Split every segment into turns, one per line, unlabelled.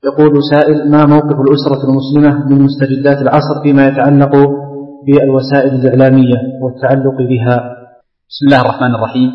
يقول سائل: ما موقف الأسرة المسلمة من مستجدات العصر فيما يتعلق بالوسائل الإعلامية والتعلق بها؟
بسم الله الرحمن الرحيم.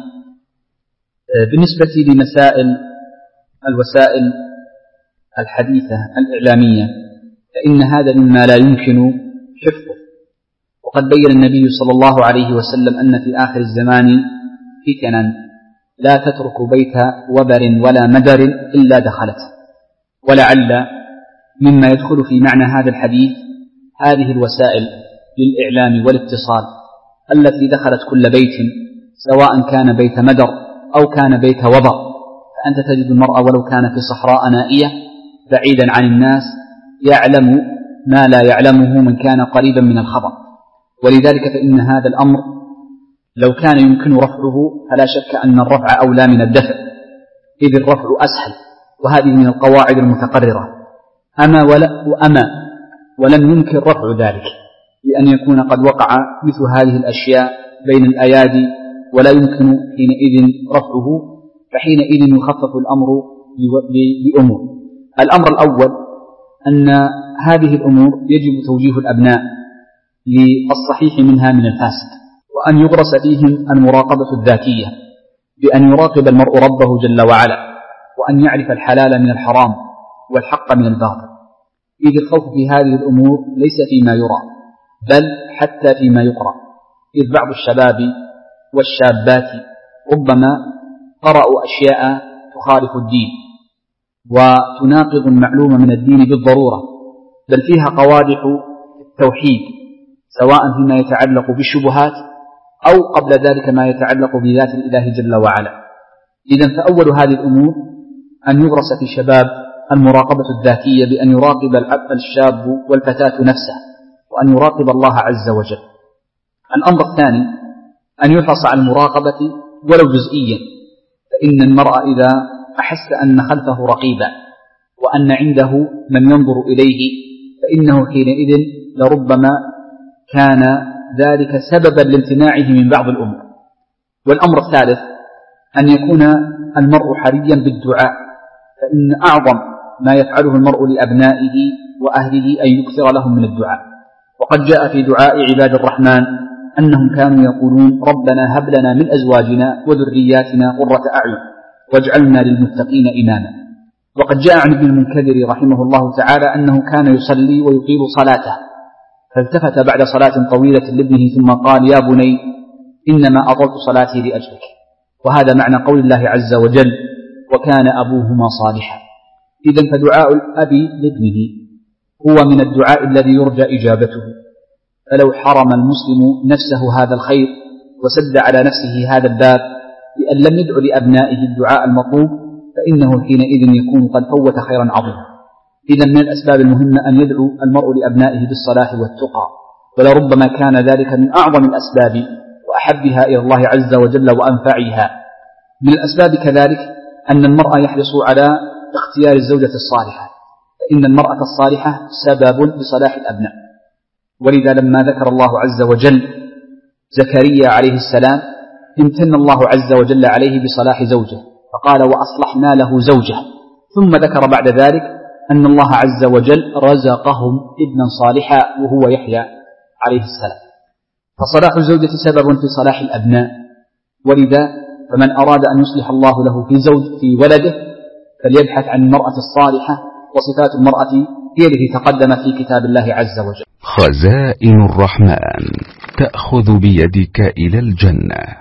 بالنسبة لمسائل الوسائل الحديثة الإعلامية فإن هذا مما لا يمكن حفظه، وقد بين النبي صلى الله عليه وسلم أن في آخر الزمان فتنا لا تترك بيت وبر ولا مدر إلا دخلته. ولعل مما يدخل في معنى هذا الحديث هذه الوسائل للإعلام والاتصال التي دخلت كل بيت، سواء كان بيت مدر أو كان بيت وبر، فأنت تجد المرأة ولو كان في صحراء نائية بعيدا عن الناس يعلم ما لا يعلمه من كان قريبا من الخبر. ولذلك فإن هذا الأمر لو كان يمكن رفعه فلا شك أن الرفع أولى من الدفع، إذ الرفع أسهل، وهذه من القواعد المتقررة. أما ولم يمكن رفع ذلك، لأن يكون قد وقع مثل هذه الأشياء بين الأيادي ولا يمكن حينئذ رفعه، فحينئذ يخفف الأمر بأمور. الأمر الأول أن هذه الأمور يجب توجيه الأبناء للصحيح منها من الفاسد، وأن يغرس فيهم المراقبة الذاتية بأن يراقب المرء ربه جل وعلا، وأن يعرف الحلال من الحرام والحق من الباطل، إذ الخوف في هذه الأمور ليس فيما يرى بل حتى فيما يقرأ، إذ بعض الشباب والشابات ربما قرأوا أشياء تخالف الدين وتناقض المعلومة من الدين بالضرورة، بل فيها قوادح التوحيد، سواء فيما يتعلق بالشبهات أو قبل ذلك ما يتعلق بذات الإله جل وعلا. إذن فأول هذه الأمور أن يغرس في شباب المراقبة الذاتية بأن يراقب الشاب والفتاة نفسه، وأن يراقب الله عز وجل. الأمر الثاني أن يحرص على المراقبة ولو جزئيا، فإن المرء إذا أحس أن خلفه رقيبا وأن عنده من ينظر إليه فإنه حينئذ لربما كان ذلك سببا لامتناعه من بعض الأمور. والأمر الثالث أن يكون المرء حريا بالدعاء، فإن أعظم ما يفعله المرء لأبنائه وأهله أن يكثر لهم من الدعاء. وقد جاء في دعاء عباد الرحمن أنهم كانوا يقولون: ربنا هب لنا من أزواجنا وذرياتنا قرة أعين واجعلنا للمتقين إماما. وقد جاء عن ابن المنكدر رحمه الله تعالى أنه كان يصلي ويطيل صلاته، فالتفت بعد صلاة طويلة لابنه ثم قال: يا بني إنما أطلت صلاتي لأجلك. وهذا معنى قول الله عز وجل: وكان أبوهما صالحا. إذن فدعاء الأب لابنه هو من الدعاء الذي يرجى إجابته، فلو حرم المسلم نفسه هذا الخير وسد على نفسه هذا الباب بأن لم يدع لأبنائه الدعاء المطلوب فإنه حينئذ يكون قد فوت خيرا عظيما. إذن من الأسباب المهمة أن يدعو المرء لأبنائه بالصلاح والتقى، ولربما كان ذلك من أعظم الأسباب وأحبها إلى الله عز وجل وأنفعها. من الأسباب كذلك أن المرء يحرص على اختيار الزوجة الصالحة، فإن المرأة الصالحة سبب لصلاح الأبناء. ولذا لما ذكر الله عز وجل زكريا عليه السلام امتن الله عز وجل عليه بصلاح زوجه، فقال: وأصلحنا له زوجه. ثم ذكر بعد ذلك أن الله عز وجل رزقهم ابنا صالحا وهو يحيى عليه السلام. فصلاح الزوجة سبب في صلاح الأبناء. ولذا فمن أراد أن يصلح الله له في ولده فليبحث عن المرأة الصالحة، وصفات المرأة هي التي تقدمت في كتاب الله عز وجل.
خزائن الرحمن تأخذ بيدك إلى الجنة.